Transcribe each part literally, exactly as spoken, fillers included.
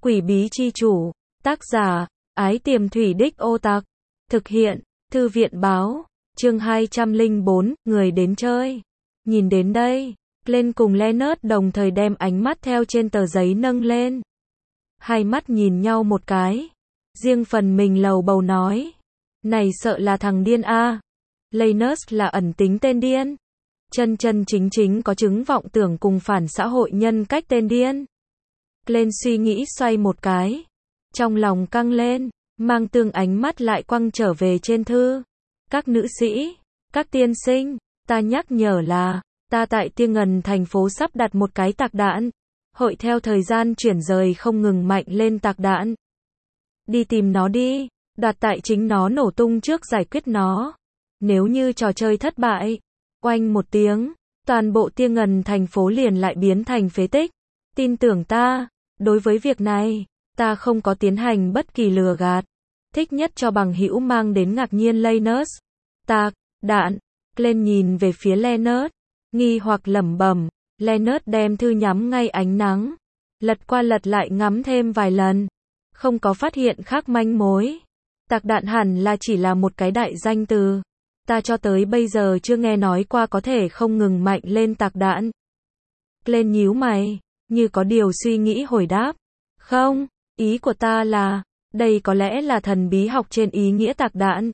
Quỷ bí chi chủ, tác giả, Ái Tiềm Thủy Đích Ô Tặc, thực hiện, Thư viện báo, chương hai trăm lẻ bốn, người đến chơi. Nhìn đến đây, Glenn cùng Leonard đồng thời đem ánh mắt theo trên tờ giấy nâng lên. Hai mắt nhìn nhau một cái, riêng phần mình lầu bầu nói, này sợ là thằng điên a. Leonard là ẩn tính tên điên, chân chân chính chính có chứng vọng tưởng cùng phản xã hội nhân cách tên điên. Glenn suy nghĩ xoay một cái, trong lòng căng lên, mang tương ánh mắt lại quăng trở về trên thư. Các nữ sĩ, các tiên sinh, ta nhắc nhở là, ta tại Tiên Ngần thành phố sắp đặt một cái tạc đạn. Hội theo thời gian chuyển rời không ngừng mạnh lên tạc đạn. Đi tìm nó đi, đoạt tại chính nó nổ tung trước giải quyết nó. Nếu như trò chơi thất bại, oanh một tiếng, toàn bộ Tiên Ngần thành phố liền lại biến thành phế tích. Tin tưởng ta, đối với việc này, ta không có tiến hành bất kỳ lừa gạt. Thích nhất cho bằng hữu mang đến ngạc nhiên Leonard. Tạc, đạn, Glenn nhìn về phía Leonard, nghi hoặc lẩm bẩm. Leonard đem thư nhắm ngay ánh nắng, lật qua lật lại ngắm thêm vài lần, không có phát hiện khác manh mối. Tạc đạn hẳn là chỉ là một cái đại danh từ, ta cho tới bây giờ chưa nghe nói qua có thể không ngừng mạnh lên tạc đạn. Glenn nhíu mày, như có điều suy nghĩ hồi đáp, không, ý của ta là, đây có lẽ là thần bí học trên ý nghĩa tạc đạn.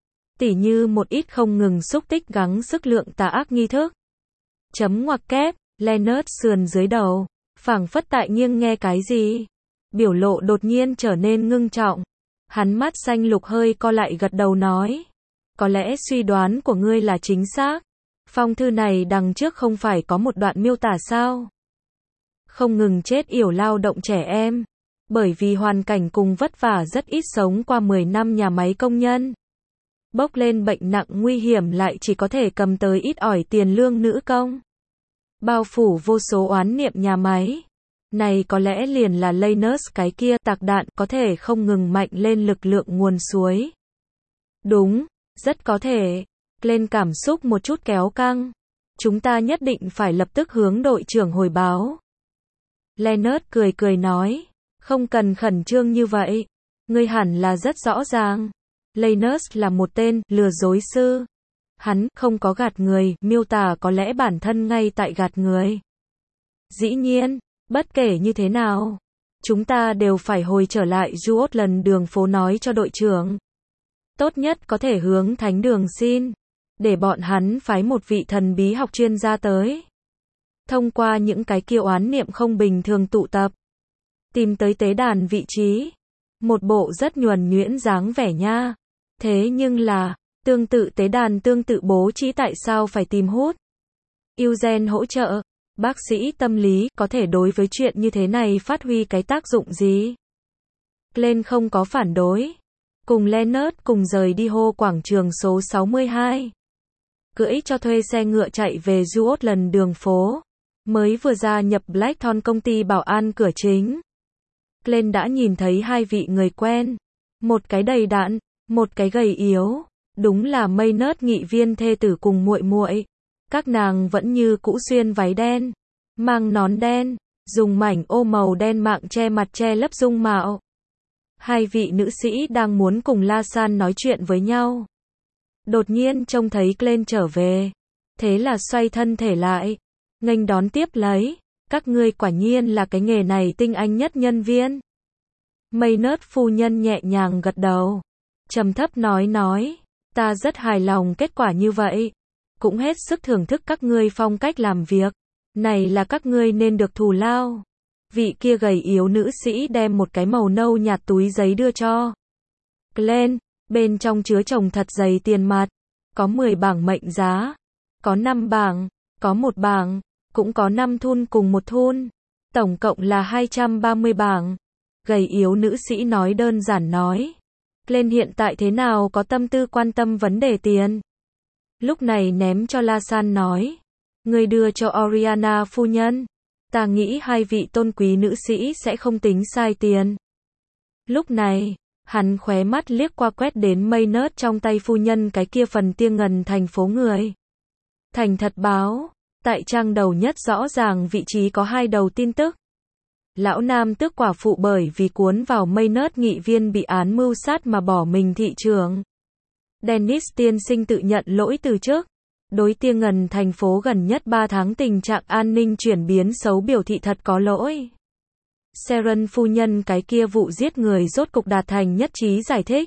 Tỉ như một ít không ngừng xúc tích gắng sức lượng tà ác nghi thức. Chấm ngoặc kép. Leonard sườn dưới đầu, phảng phất tại nghiêng nghe cái gì. Biểu lộ đột nhiên trở nên ngưng trọng. Hắn mắt xanh lục hơi co lại gật đầu nói. Có lẽ suy đoán của ngươi là chính xác. Phong thư này đằng trước không phải có một đoạn miêu tả sao? Không ngừng chết yểu lao động trẻ em. Bởi vì hoàn cảnh cùng vất vả rất ít sống qua mười năm nhà máy công nhân. Bốc lên bệnh nặng nguy hiểm lại chỉ có thể cầm tới ít ỏi tiền lương nữ công. Bao phủ vô số oán niệm nhà máy. Này có lẽ liền là Leonard cái kia tạc đạn có thể không ngừng mạnh lên lực lượng nguồn suối. Đúng, rất có thể. Glenn cảm xúc một chút kéo căng. Chúng ta nhất định phải lập tức hướng đội trưởng hồi báo. Leonard cười cười nói, không cần khẩn trương như vậy. Ngươi hẳn là rất rõ ràng. Leonard là một tên lừa dối sư. Hắn không có gạt người, miêu tả có lẽ bản thân ngay tại gạt người. Dĩ nhiên, bất kể như thế nào, chúng ta đều phải hồi trở lại Juotland đường phố nói cho đội trưởng. Tốt nhất có thể hướng thánh đường xin, để bọn hắn phái một vị thần bí học chuyên gia tới. Thông qua những cái kia oán niệm không bình thường tụ tập, tìm tới tế đàn vị trí. Một bộ rất nhuần nhuyễn dáng vẻ nha. Thế nhưng là, tương tự tế đàn tương tự bố trí tại sao phải tìm hút. Eugene hỗ trợ, bác sĩ tâm lý có thể đối với chuyện như thế này phát huy cái tác dụng gì? Glenn không có phản đối. Cùng Leonard cùng rời đi hô quảng trường số sáu mươi hai. Cưỡi cho thuê xe ngựa chạy về Juotland đường phố. Mới vừa gia nhập Blackthorn công ty bảo an cửa chính. Glenn đã nhìn thấy hai vị người quen. Một cái đầy đặn, một cái gầy yếu. Đúng là Maynard nghị viên thê tử cùng muội muội. Các nàng vẫn như cũ xuyên váy đen, mang nón đen, dùng mảnh ô màu đen mạng che mặt che lấp dung mạo. Hai vị nữ sĩ đang muốn cùng La San nói chuyện với nhau. Đột nhiên trông thấy Glenn trở về. Thế là xoay thân thể lại, nghênh đón tiếp lấy. Các ngươi quả nhiên là cái nghề này tinh anh nhất nhân viên. Maynard phu nhân nhẹ nhàng gật đầu. Trầm thấp nói nói. Ta rất hài lòng kết quả như vậy. Cũng hết sức thưởng thức các ngươi phong cách làm việc. Này là các ngươi nên được thù lao. Vị kia gầy yếu nữ sĩ đem một cái màu nâu nhạt túi giấy đưa cho Glenn. Bên trong chứa chồng thật dày tiền mặt. Có mười bảng mệnh giá. Có năm bảng. Có một bảng. Cũng có năm thun cùng một thun. Tổng cộng là hai trăm ba mươi bảng. Gầy yếu nữ sĩ nói đơn giản nói. Glenn hiện tại thế nào có tâm tư quan tâm vấn đề tiền. Lúc này ném cho La San nói. Người đưa cho Oriana phu nhân. Ta nghĩ hai vị tôn quý nữ sĩ sẽ không tính sai tiền. Lúc này, hắn khóe mắt liếc qua quét đến Maynard trong tay phu nhân cái kia phần Tiên Ngần thành phố người. Thành thật báo, tại trang đầu nhất rõ ràng vị trí có hai đầu tin tức. Lão nam tước quả phụ bởi vì cuốn vào Maynard nghị viên bị án mưu sát mà bỏ mình thị trưởng. Dennis tiên sinh tự nhận lỗi từ trước. Đối Tia Ngần thành phố gần nhất ba tháng tình trạng an ninh chuyển biến xấu biểu thị thật có lỗi. Sharon phu nhân cái kia vụ giết người rốt cục đạt thành nhất trí giải thích.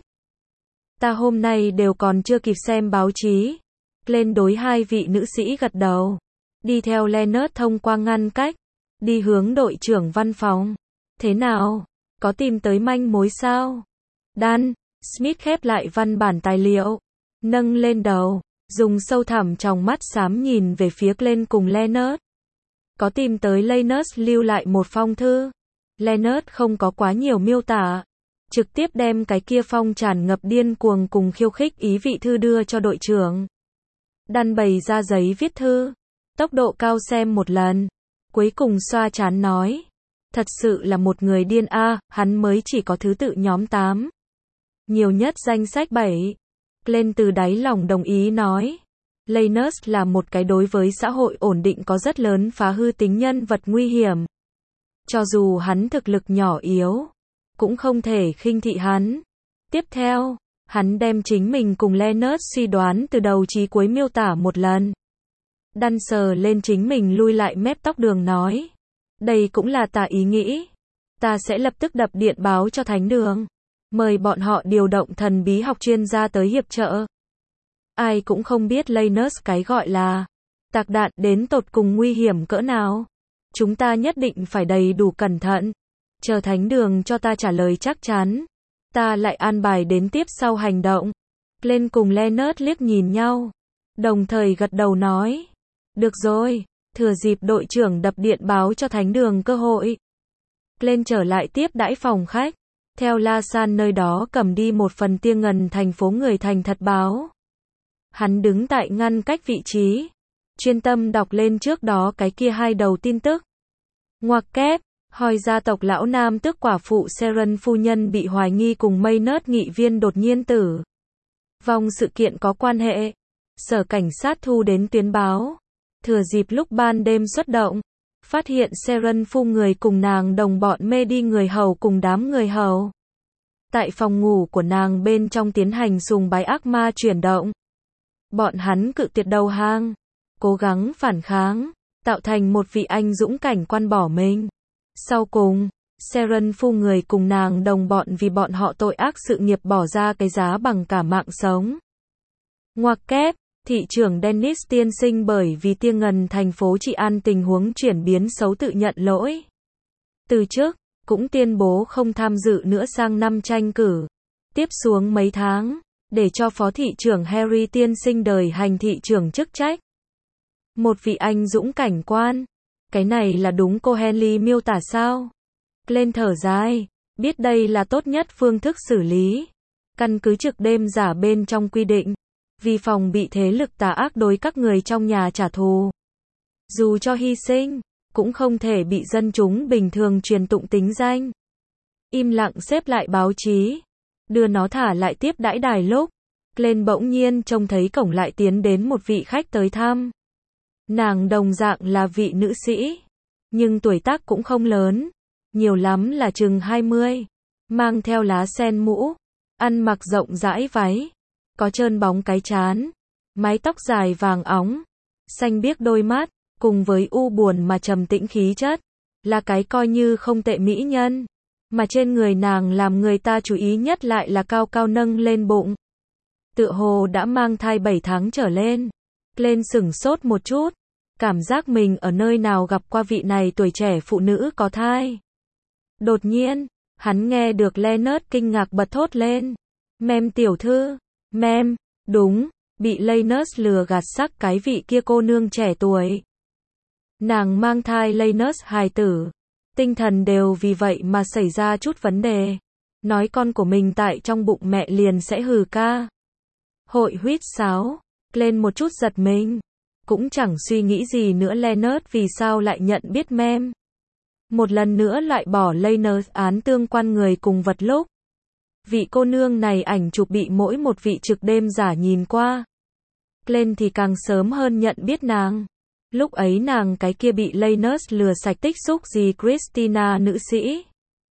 Ta hôm nay đều còn chưa kịp xem báo chí. Lên đối hai vị nữ sĩ gật đầu. Đi theo Leonard thông qua ngăn cách. Đi hướng đội trưởng văn phòng. Thế nào? Có tìm tới manh mối sao? Dan Smith khép lại văn bản tài liệu. Nâng lên đầu. Dùng sâu thẳm trong mắt xám nhìn về phía Glenn cùng Leonard. Có tìm tới Leonard lưu lại một phong thư. Leonard không có quá nhiều miêu tả. Trực tiếp đem cái kia phong tràn ngập điên cuồng cùng khiêu khích ý vị thư đưa cho đội trưởng. Dan bày ra giấy viết thư. Tốc độ cao xem một lần. Cuối cùng xoa trán nói. Thật sự là một người điên a, à, hắn mới chỉ có thứ tự nhóm tám. Nhiều nhất danh sách bảy. Glenn từ đáy lòng đồng ý nói. Leonard là một cái đối với xã hội ổn định có rất lớn phá hư tính nhân vật nguy hiểm. Cho dù hắn thực lực nhỏ yếu, cũng không thể khinh thị hắn. Tiếp theo, hắn đem chính mình cùng Leonard suy đoán từ đầu chí cuối miêu tả một lần. Dan sờ lên chính mình lui lại mép tóc đường nói. Đây cũng là ta ý nghĩ. Ta sẽ lập tức đập điện báo cho thánh đường. Mời bọn họ điều động thần bí học chuyên gia tới hiệp trợ. Ai cũng không biết Leonard cái gọi là tạc đạn đến tột cùng nguy hiểm cỡ nào. Chúng ta nhất định phải đầy đủ cẩn thận. Chờ thánh đường cho ta trả lời chắc chắn. Ta lại an bài đến tiếp sau hành động. Glenn cùng Leonard liếc nhìn nhau. Đồng thời gật đầu nói. Được rồi, thừa dịp đội trưởng đập điện báo cho thánh đường cơ hội. Glenn trở lại tiếp đãi phòng khách. Theo La San nơi đó cầm đi một phần Tia Ngần thành phố người thành thật báo. Hắn đứng tại ngăn cách vị trí. Chuyên tâm đọc lên trước đó cái kia hai đầu tin tức. Ngoặc kép, hỏi gia tộc lão nam tước quả phụ Sharon phu nhân bị hoài nghi cùng Maynard nghị viên đột nhiên tử vong sự kiện có quan hệ. Sở cảnh sát thu đến tuyến báo. Thừa dịp lúc ban đêm xuất động. Phát hiện Sharon phu người cùng nàng đồng bọn mê đi người hầu cùng đám người hầu. Tại phòng ngủ của nàng bên trong tiến hành sùng bái ác ma chuyển động. Bọn hắn cự tuyệt đầu hàng. Cố gắng phản kháng. Tạo thành một vị anh dũng cảnh quan bỏ mình. Sau cùng, Sharon phu người cùng nàng đồng bọn vì bọn họ tội ác sự nghiệp bỏ ra cái giá bằng cả mạng sống. Ngoặc kép, thị trưởng Dennis tiên sinh bởi vì Tia Ngần thành phố trị an tình huống chuyển biến xấu tự nhận lỗi. Từ trước, cũng tuyên bố không tham dự nữa sang năm tranh cử. Tiếp xuống mấy tháng, để cho phó thị trưởng Harry tiên sinh đời hành thị trưởng chức trách. Một vị anh dũng cảnh quan. Cái này là đúng cô Henley miêu tả sao? Glenn thở dài, biết đây là tốt nhất phương thức xử lý. Căn cứ trực đêm giả bên trong quy định. Vì phòng bị thế lực tà ác đối các người trong nhà trả thù. Dù cho hy sinh, cũng không thể bị dân chúng bình thường truyền tụng tính danh. Im lặng xếp lại báo chí. Đưa nó thả lại tiếp đãi đài lúc. Glenn bỗng nhiên trông thấy cổng lại tiến đến một vị khách tới thăm. Nàng đồng dạng là vị nữ sĩ. Nhưng tuổi tác cũng không lớn. Nhiều lắm là chừng hai mươi. Mang theo lá sen mũ. Ăn mặc rộng rãi váy. Có trơn bóng cái trán. Mái tóc dài vàng óng. Xanh biếc đôi mắt. Cùng với u buồn mà trầm tĩnh khí chất. Là cái coi như không tệ mỹ nhân. Mà trên người nàng làm người ta chú ý nhất lại là cao cao nâng lên bụng. Tựa hồ đã mang thai bảy tháng trở lên. Lên sửng sốt một chút. Cảm giác mình ở nơi nào gặp qua vị này tuổi trẻ phụ nữ có thai. Đột nhiên, hắn nghe được Leonard kinh ngạc bật thốt lên. Mem tiểu thư, mem, đúng, bị Leonard lừa gạt sắc cái vị kia cô nương trẻ tuổi. Nàng mang thai Leonard hài tử. Tinh thần đều vì vậy mà xảy ra chút vấn đề. Nói con của mình tại trong bụng mẹ liền sẽ hừ ca. Hội huýt sáo, lên một chút giật mình. Cũng chẳng suy nghĩ gì nữa Leonard vì sao lại nhận biết mem. Một lần nữa lại bỏ Leonard án tương quan người cùng vật lúc. Vị cô nương này ảnh chụp bị mỗi một vị trực đêm giả nhìn qua. Glenn thì càng sớm hơn nhận biết nàng. Lúc ấy nàng cái kia bị Lanus lừa sạch tích xúc gì Christina nữ sĩ.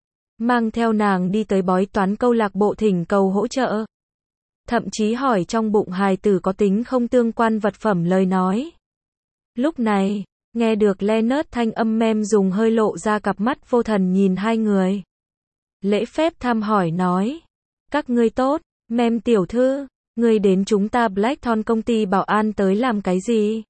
Mang theo nàng đi tới bói toán câu lạc bộ thỉnh cầu hỗ trợ. Thậm chí hỏi trong bụng hài tử có tính không tương quan vật phẩm lời nói. Lúc này, nghe được Lanus thanh âm Mem dùng hơi lộ ra cặp mắt vô thần nhìn hai người. Lễ phép thăm hỏi nói. Các ngươi tốt, Mem tiểu thư, ngươi đến chúng ta Blackthorn công ty bảo an tới làm cái gì?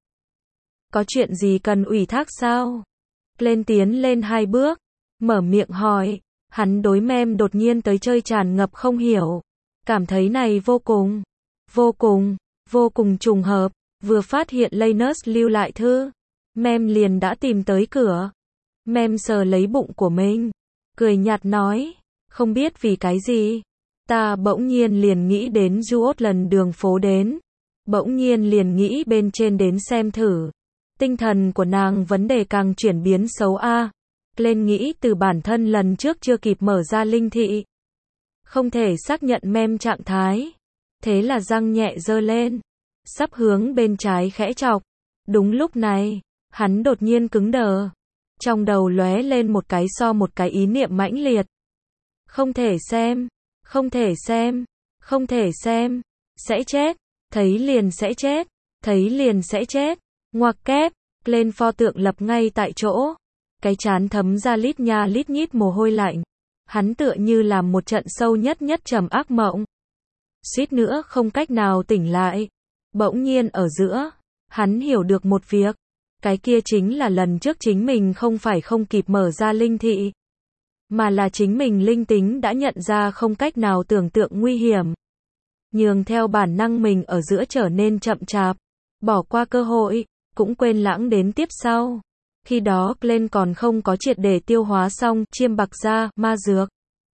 Có chuyện gì cần ủy thác sao? Lên tiến lên hai bước, mở miệng hỏi, hắn đối Mem đột nhiên tới chơi tràn ngập không hiểu. Cảm thấy này vô cùng, vô cùng, vô cùng trùng hợp, vừa phát hiện Lanus lưu lại thư. Mem liền đã tìm tới cửa. Mem sờ lấy bụng của mình, cười nhạt nói, không biết vì cái gì. Ta bỗng nhiên liền nghĩ đến Juot lần đường phố đến. Bỗng nhiên liền nghĩ bên trên đến xem thử. Tinh thần của nàng vấn đề càng chuyển biến xấu a. Lên nghĩ từ bản thân lần trước chưa kịp mở ra linh thị. Không thể xác nhận Mem trạng thái. Thế là răng nhẹ giơ lên. Sắp hướng bên trái khẽ chọc. Đúng lúc này, hắn đột nhiên cứng đờ. Trong đầu lóe lên một cái so một cái ý niệm mãnh liệt. Không thể xem, không thể xem, không thể xem, sẽ chết, thấy liền sẽ chết, thấy liền sẽ chết. Ngoặc kép, lên pho tượng lập ngay tại chỗ. Cái trán thấm ra lít nha lít nhít mồ hôi lạnh. Hắn tựa như làm một trận sâu nhất nhất trầm ác mộng. Suýt nữa không cách nào tỉnh lại. Bỗng nhiên ở giữa, hắn hiểu được một việc. Cái kia chính là lần trước chính mình không phải không kịp mở ra linh thị. Mà là chính mình linh tính đã nhận ra không cách nào tưởng tượng nguy hiểm. Nhường theo bản năng mình ở giữa trở nên chậm chạp. Bỏ qua cơ hội, cũng quên lãng đến tiếp sau. Khi đó Glenn còn không có triệt để tiêu hóa xong chiêm bạc da, ma dược.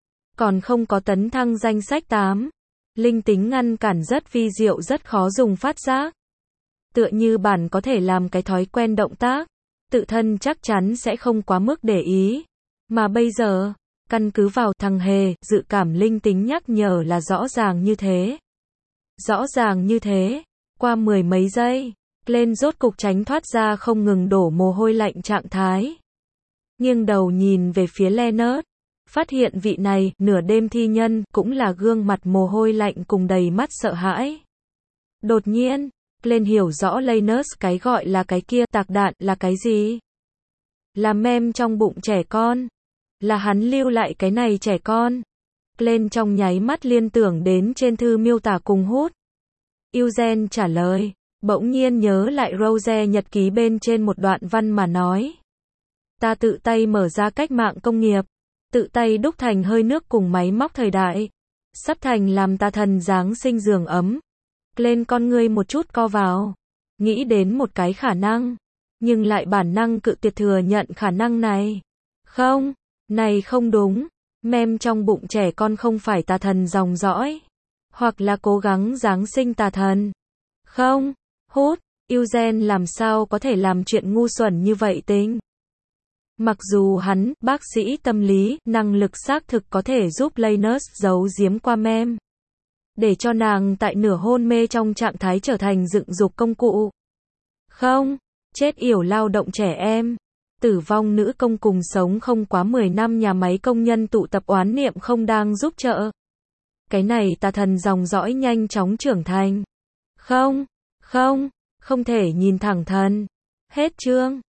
Còn không có tấn thăng danh sách tám. Linh tính ngăn cản rất vi diệu rất khó dùng phát giác. Tựa như bản có thể làm cái thói quen động tác. Tự thân chắc chắn sẽ không quá mức để ý. Mà bây giờ, căn cứ vào thằng hề, dự cảm linh tính nhắc nhở là rõ ràng như thế. Rõ ràng như thế. Qua mười mấy giây. Lên rốt cục tránh thoát ra không ngừng đổ mồ hôi lạnh trạng thái. Nghiêng đầu nhìn về phía Lanus. Phát hiện vị này, nửa đêm thi nhân, cũng là gương mặt mồ hôi lạnh cùng đầy mắt sợ hãi. Đột nhiên, lên hiểu rõ Lanus cái gọi là cái kia tạc đạn là cái gì. Là Mem trong bụng trẻ con. Là hắn lưu lại cái này trẻ con. Lên trong nháy mắt liên tưởng đến trên thư miêu tả cùng hút. Eugene trả lời. Bỗng nhiên nhớ lại Rose nhật ký bên trên một đoạn văn mà nói. Ta tự tay mở ra cách mạng công nghiệp. Tự tay đúc thành hơi nước cùng máy móc thời đại. Sắp thành làm ta thần Giáng sinh giường ấm. Lên con ngươi một chút co vào. Nghĩ đến một cái khả năng. Nhưng lại bản năng cự tuyệt thừa nhận khả năng này. Không, này không đúng. Mem trong bụng trẻ con không phải tà thần dòng dõi. Hoặc là cố gắng Giáng sinh tà thần. Không. Hút, Eugene làm sao có thể làm chuyện ngu xuẩn như vậy tính. Mặc dù hắn, bác sĩ tâm lý, năng lực xác thực có thể giúp Lanus giấu giếm qua Mem. Để cho nàng tại nửa hôn mê trong trạng thái trở thành dựng dục công cụ. Không, chết yểu lao động trẻ em. Tử vong nữ công cùng sống không quá mười năm nhà máy công nhân tụ tập oán niệm không đang giúp trợ. Cái này tà thần dòng dõi nhanh chóng trưởng thành. Không. Không, không thể nhìn thẳng thần. Hết chương.